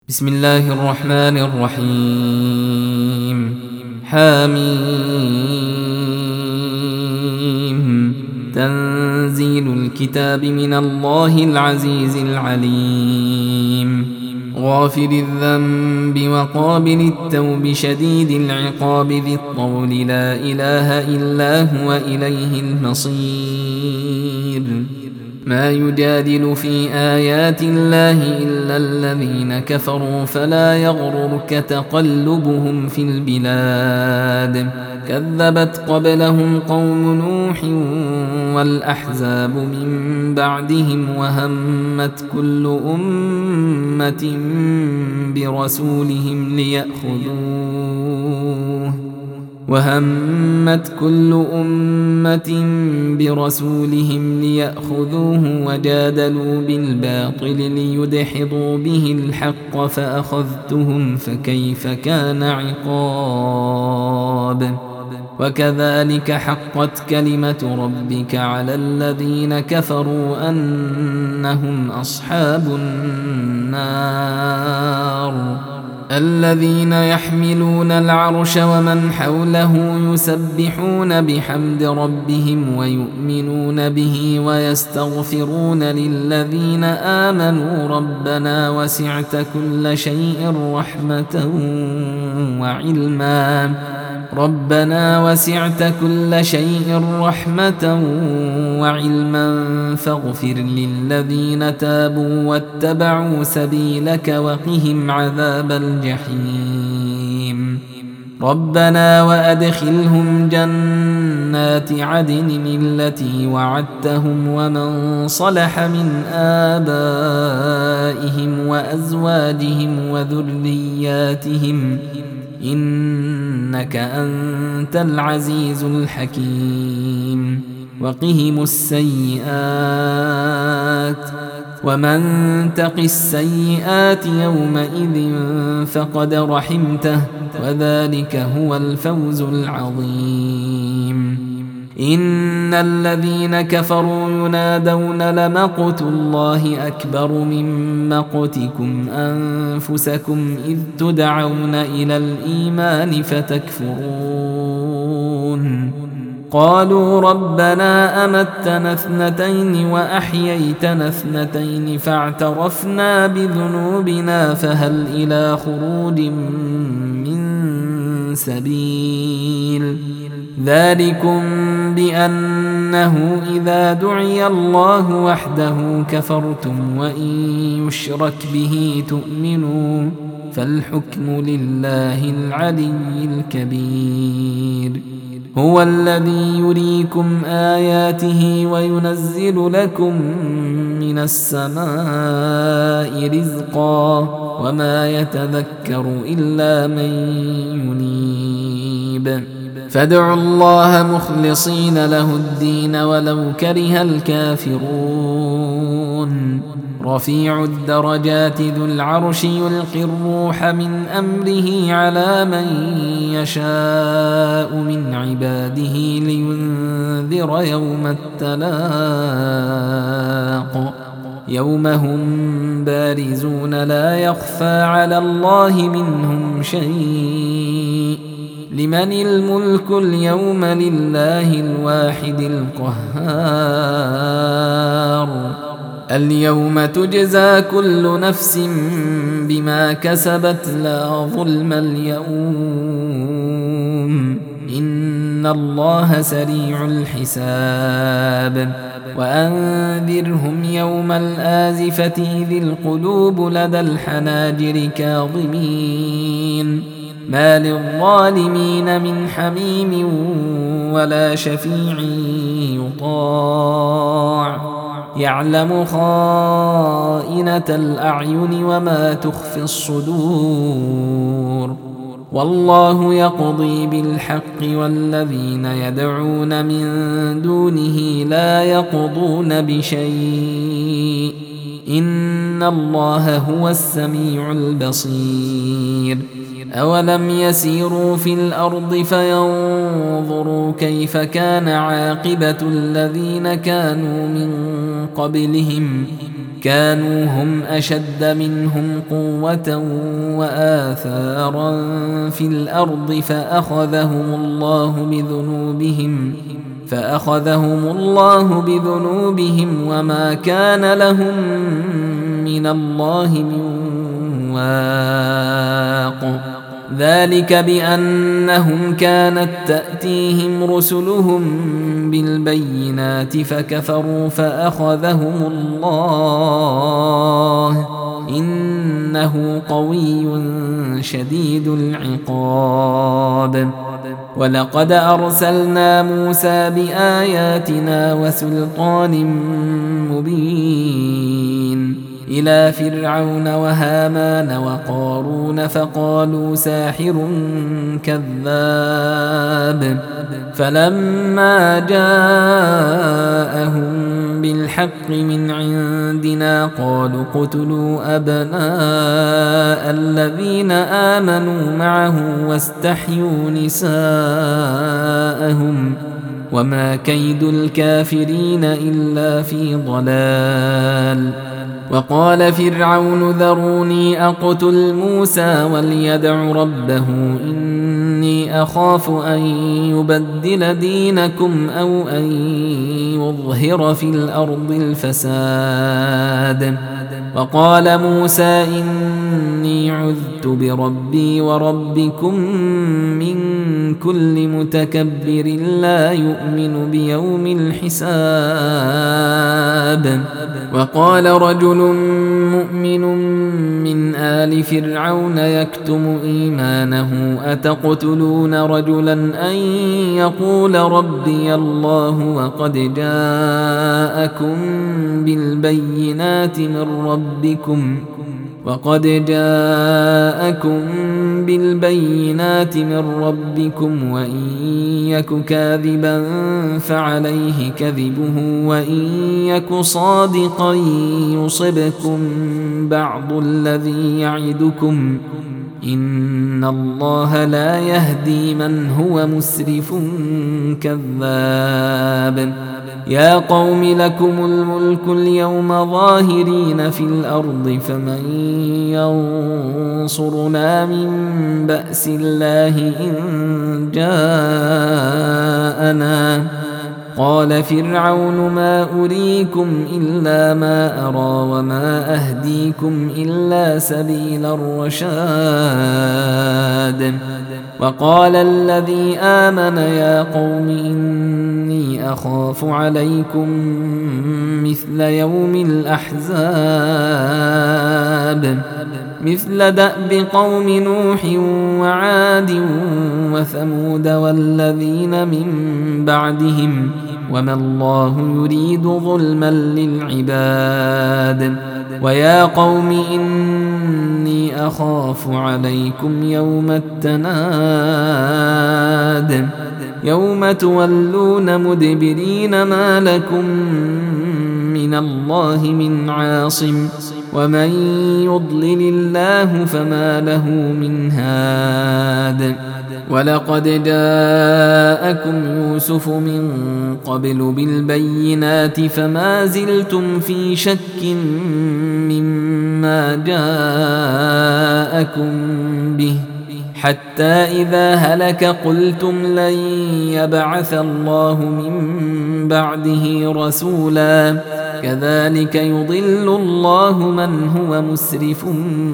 بسم الله الرحمن الرحيم. حميم. تنزيل الكتاب من الله العزيز العليم. غافر الذنب وقابل التوب شديد العقاب ذي الطول لا إله إلا هو إليه المصير. ما يجادل في آيات الله إلا الذين كفروا فلا يغررك تقلبهم في البلاد. كذبت قبلهم قوم نوح والأحزاب من بعدهم وهمت كل أمة برسولهم ليأخذوه وجادلوا بالباطل ليدحضوا به الحق فأخذتهم فكيف كان عقاب. وكذلك حقت كلمة ربك على الذين كفروا أنهم أصحاب النار. الذين يحملون العرش ومن حوله يسبحون بحمد ربهم ويؤمنون به ويستغفرون للذين آمنوا ربنا وسعت كل شيء رحمة وعلما فاغفر للذين تابوا واتبعوا سبيلك وقهم عذاب الجحيم. ربنا وأدخلهم جنات عدن التي وعدتهم ومن صلح من آبائهم وأزواجهم وذرياتهم إنك أنت العزيز الحكيم. وقهم السيئات ومن تق السيئات يومئذ فقد رحمته وذلك هو الفوز العظيم. إن الذين كفروا ينادون لمقت الله أكبر من مقتكم أنفسكم إذ تدعون إلى الإيمان فتكفرون. قالوا ربنا أمتنا اثنتين وأحييتنا اثنتين فاعترفنا بذنوبنا فهل إلى خروج من سبيل. ذلكم بأنه إذا دعي الله وحده كفرتم وإن يشرك به تؤمنوا فالحكم لله العلي الكبير. هو الذي يريكم آياته وينزل لكم من السماء رزقا وما يتذكر إلا من ينيب. فادعوا الله مخلصين له الدين ولو كره الكافرون. رفيع الدرجات ذو العرش يلقي الروح من أمره على من يشاء من عباده لينذر يوم التلاق. يوم هم بارزون لا يخفى على الله منهم شيء. لمن الملك اليوم لله الواحد القهار. اليوم تجزى كل نفس بما كسبت لا ظلم اليوم إن الله سريع الحساب. وأنذرهم يوم الآزفة إذ القلوب لدى الحناجر كاظمين ما للظالمين من حميم ولا شفيع يطاع. يعلم خائنة الأعين وما تخفي الصدور. والله يقضي بالحق والذين يدعون من دونه لا يقضون بشيء إن الله هو السميع البصير. أولم يسيروا في الأرض فينظروا كيف كان عاقبة الذين كانوا من قبلهم كانوا هم أشد منهم قوة وآثارا في الأرض فأخذهم الله بذنوبهم وما كان لهم من الله من واق. ذلك بأنهم كانت تأتيهم رسلهم بالبينات فكفروا فأخذهم الله إنه قوي شديد العقاب. ولقد أرسلنا موسى بآياتنا وسلطان مبين إلى فرعون وهامان وقارون فقالوا ساحر كذاب. فلما جاءهم بالحق من عندنا قالوا اقتلوا أبناء الذين آمنوا معه واستحيوا نساءهم وما كيد الكافرين إلا في ضلال. وقال فرعون ذروني أقتل موسى وليدع ربه إني أخاف أن يبدل دينكم أو أن يظهر في الأرض الفساد. وقال موسى إني عذت بربي وربكم من كل متكبر لا يؤمن بيوم الحساب. وقال رجل مؤمن من آل فرعون يكتم إيمانه أتقتلون رجلا أن يقول ربي الله وقد جاءكم بالبينات من ربكم وإن يك كاذبا فعليه كذبه وإن يك صادقا يصبكم بعض الذي يعدكم إن الله لا يهدي من هو مسرف كذاب. يا قوم لكم الملك اليوم ظاهرين في الأرض فمن ينصرنا من بأس الله إن جاءنا. قال فرعون ما أريكم إلا ما أرى وما أهديكم إلا سبيل الرشاد. وقال الذي آمن يا قوم إني أخاف عليكم مثل يوم الأحزاب مثل دأب قوم نوح وعاد وثمود والذين من بعدهم وما الله يريد ظلما للعباد. ويا قوم إني أخاف عليكم يوم التناد يوم تولون مدبرين ما لكم من الله من عاصم ومن يضلل الله فما له من هاد. ولقد جاءكم يوسف من قبل بالبينات فما زلتم في شك مما جاءكم به حتى إذا هلك قلتم لن يبعث الله من بعده رسولا كذلك يضل الله من هو مسرف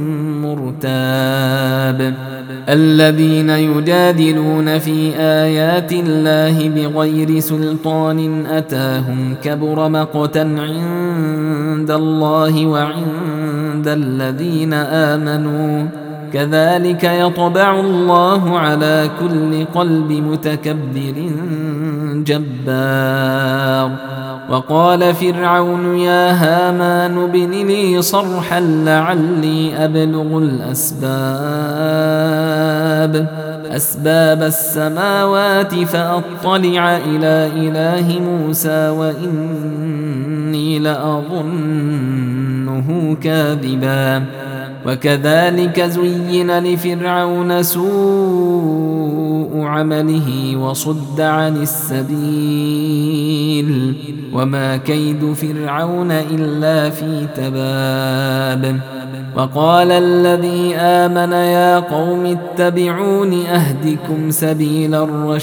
مرتاب. الذين يجادلون في آيات الله بغير سلطان أتاهم كبر مقتا عند الله وعند الذين آمنوا كذلك يطبع الله على كل قلب متكبر جبار. وقال فرعون يا هامان ابن لي صرحا لعلي أبلغ أسباب السماوات فأطلع إلى إله موسى وإني لأظنه كاذبا. وكذلك زين لفرعون سوء عمله وصد عن السبيل سبيل وما كيد فرعون إلا في تباب وقال الذي آمن يا قوم اتبعون أهدكم سبيل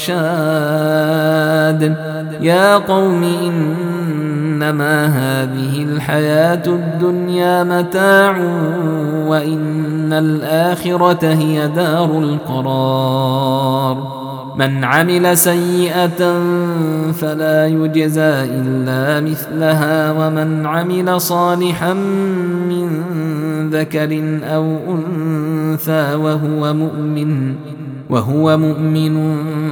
الرشاد يا قوم إنما هذه الحياة الدنيا متاع وإن الآخرة هي دار القرار من عمل سيئة فلا يجزى إلا مثلها ومن عمل صالحا من ذكر أو أنثى وهو مؤمن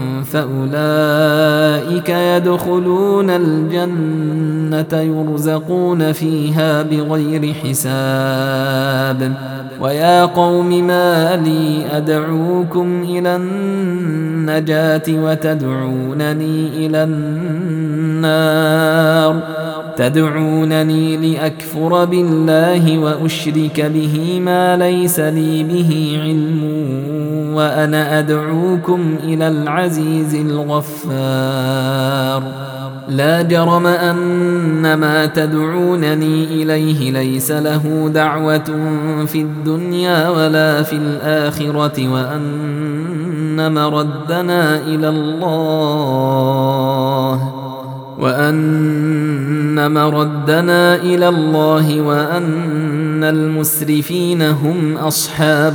فأولئك يدخلون الجنة يرزقون فيها بغير حساب ويا قوم ما لي أدعوكم إلى النجاة وتدعونني إلى النار تدعونني لأكفر بالله وأشرك به ما ليس لي به علم وأنا أدعوكم إلى العزيز الغفار لا جرم أن ما تدعونني إليه ليس له دعوة في الدنيا ولا في الآخرة وأن مردنا إلى الله وأن المسرفين هم أصحاب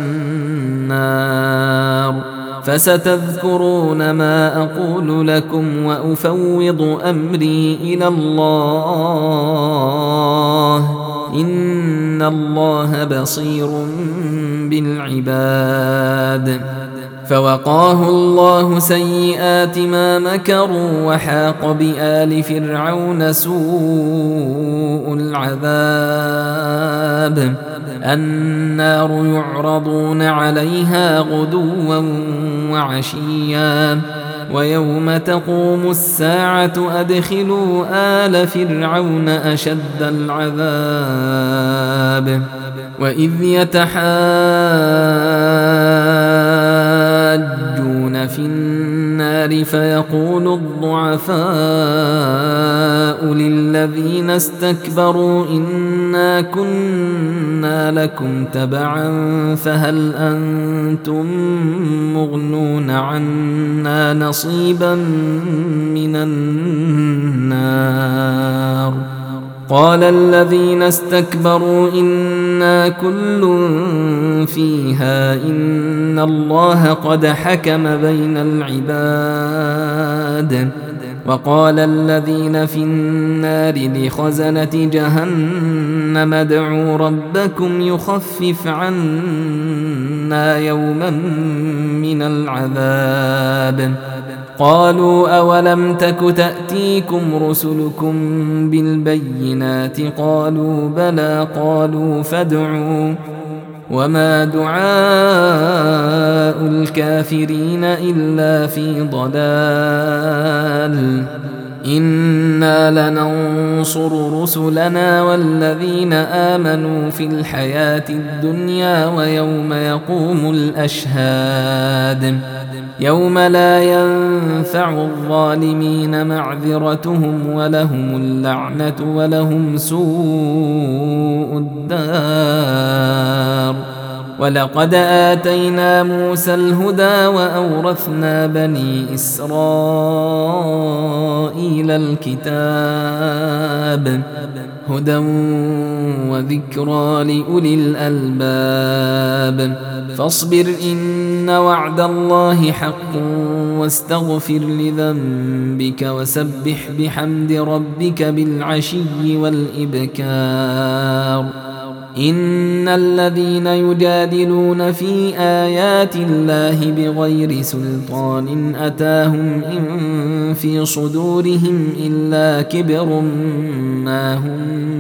النار فستذكرون ما أقول لكم وأفوض أمري إلى الله إن الله بصير بالعباد فوقاه الله سيئات ما مكروا وحاق بآل فرعون سوء العذاب النار يعرضون عليها غدوا وعشيا ويوم تقوم الساعة أدخلوا آل فرعون أشد العذاب وإذ يتحاجون في النار فيقول الضعفاء للذين استكبروا إنا كنا لكم تبعا فهل أنتم مغنون عنا نصيبا من النار قال الذين استكبروا إنا كل فيها إن الله قد حكم بين العباد وقال الذين في النار لخزنة جهنم ادعوا ربكم يخفف عنا يوما من العذاب قالوا أولم تك تأتيكم رسلكم بالبينات قالوا بلى قالوا فادعوا وما دعاء الكافرين إلا في ضلال إنا لننصر رسلنا والذين آمنوا في الحياة الدنيا ويوم يقوم الأشهاد يوم لا ينفع الظالمين معذرتهم ولهم اللعنة ولهم سوء الدار ولقد آتينا موسى الهدى وأورثنا بني إسرائيل الكتاب هدى وذكرى لأولي الألباب فاصبر إن وعد الله حق واستغفر لذنبك وسبح بحمد ربك بالعشي والإبكار إن الذين يجادلون في آيات الله بغير سلطان أتاهم إن في صدورهم إلا كبر ما هم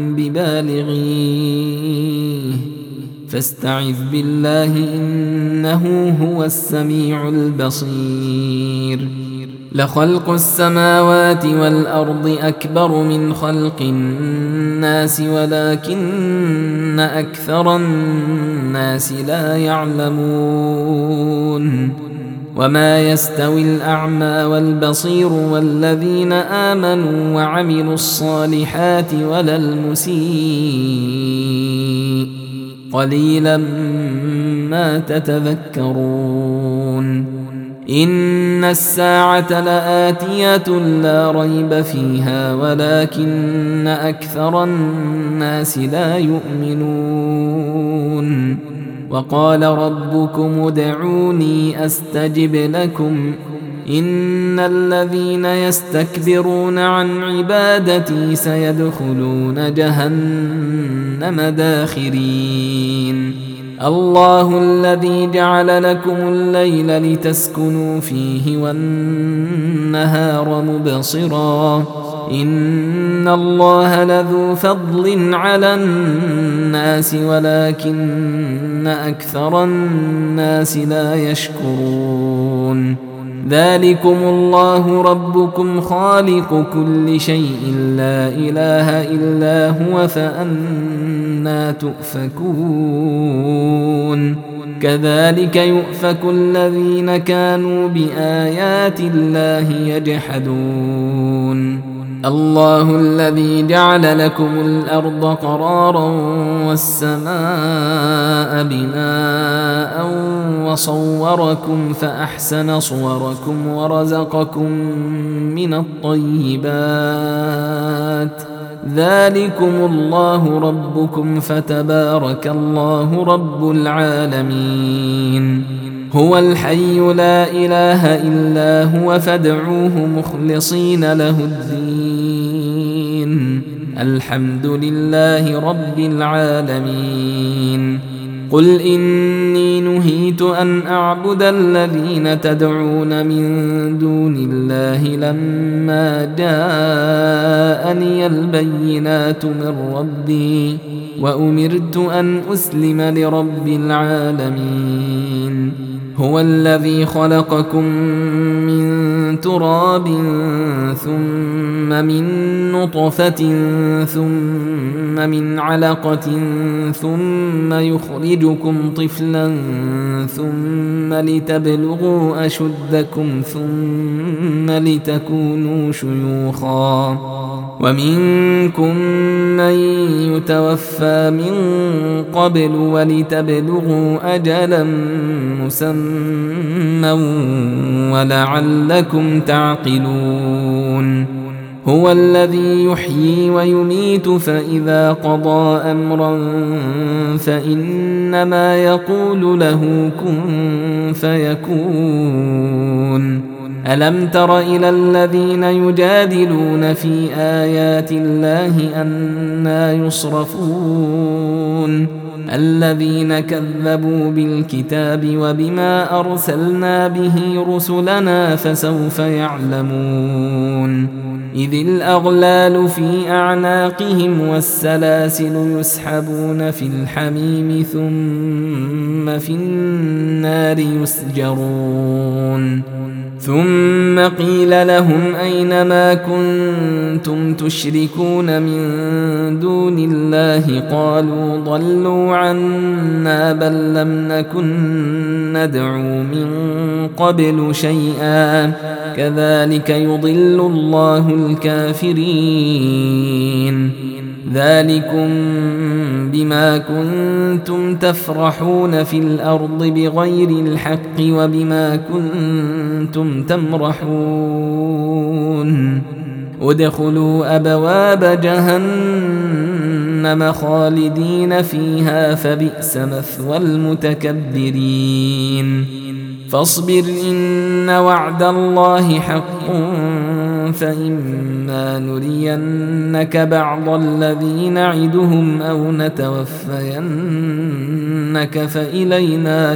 ببالغيه فاستعذ بالله إنه هو السميع البصير لخلق السماوات والأرض أكبر من خلق الناس ولكن أكثر الناس لا يعلمون وما يستوي الأعمى والبصير والذين آمنوا وعملوا الصالحات ولا المسيء قليلا ما تتذكرون إن الساعة لآتية لا ريب فيها ولكن أكثر الناس لا يؤمنون وقال ربكم ادعوني أستجب لكم إن الذين يستكبرون عن عبادتي سيدخلون جهنم داخرين الله الذي جعل لكم الليل لتسكنوا فيه والنهار مبصرا إن الله لذو فضل على الناس ولكن أكثر الناس لا يشكرون ذلكم الله ربكم خالق كل شيء لا إله إلا هو فأنى تؤفكون كذلك يؤفك الذين كانوا بآيات الله يجحدون الله الذي جعل لكم الأرض قرارا والسماء بناء وصوركم فأحسن صوركم ورزقكم من الطيبات ذلكم الله ربكم فتبارك الله رب العالمين هو الحي لا إله إلا هو فادعوه مخلصين له الدين الحمد لله رب العالمين قل إني نهيت أن أعبد الذين تدعون من دون الله لما جاءني البينات من ربي وأمرت أن أسلم لرب العالمين هو الذي خلقكم من تراب ثم من نطفة ثم من علقة ثم يخرجكم طفلا ثم لتبلغوا أشدكم ثم لتكونوا شيوخا ومنكم من يتوفى من قبل ولتبلغوا أجلا مسمى ولعلكم تعقلون هو الذي يحيي ويميت فإذا قضى أمرا فإنما يقول له كن فيكون ألم تر إلى الذين يجادلون في آيات الله أنى يصرفون الذين كذبوا بالكتاب وبما أرسلنا به رسلنا فسوف يعلمون إذ الأغلال في أعناقهم والسلاسل يسحبون في الحميم ثم في النار يسجرون ثم قيل لهم أين ما كنتم تشركون من دون الله قالوا ضلوا عنا بل لم نكن ندعو من قبل شيئا كذلك يضل الله الكافرين ذلكم بما كنتم تفرحون في الأرض بغير الحق وبما كنتم تمرحون ادخلوا أبواب جهنم خالدين فيها فبئس مثوى المتكبرين فاصبر إن وعد الله حق فإما نرينك بعض الذي نعدهم أو نتوفينك فإلينا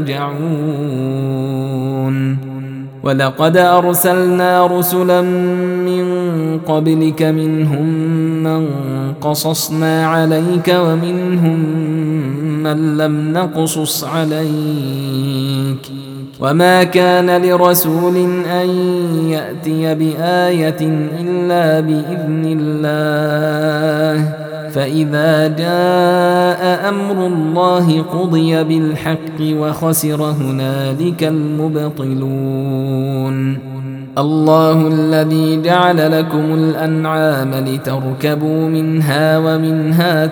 يرجعون ولقد أرسلنا رسلا من قبلك منهم من قصصنا عليك ومنهم من لم نقصص عليك وما كان لرسول أن يأتي بآية إلا بإذن الله فإذا جاء أمر الله قضي بالحق وخسر هنالك المبطلون. الله الذي جعل لكم الأنعام لتركبوا منها ومنها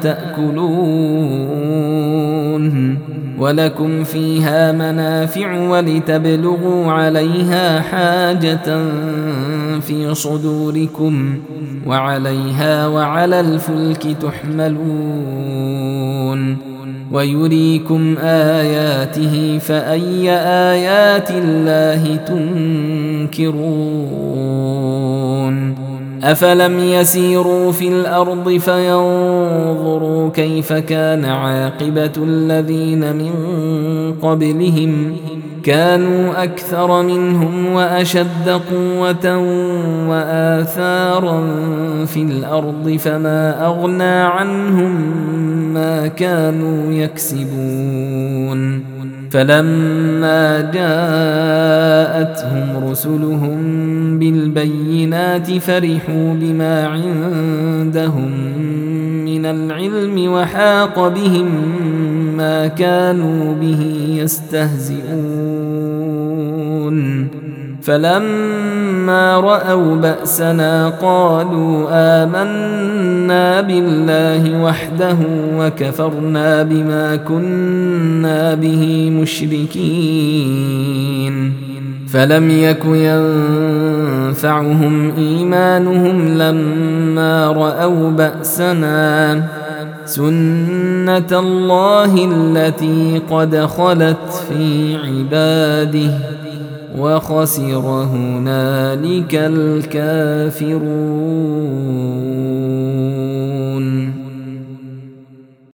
تأكلون ولكم فيها منافع ولتبلغوا عليها حاجة في صدوركم وعليها وعلى الفلك تحملون ويريكم آياته فأي آيات الله تنكرون أفلم يسيروا في الأرض فينظروا كيف كان عاقبة الذين من قبلهم كانوا أكثر منهم وأشد قوة وآثارا في الأرض فما أغنى عنهم ما كانوا يكسبون فلما جاءتهم رسلهم بالبينات فرحوا بما عندهم من العلم وحاق بهم ما كانوا به يستهزئون فلما رأوا بأسنا قالوا آمنا بالله وحده وكفرنا بما كنا به مشركين فلم يك ينفعهم إيمانهم لما رأوا بأسنا سنة الله التي قد خلت في عباده وخسر هنالك الكافرون.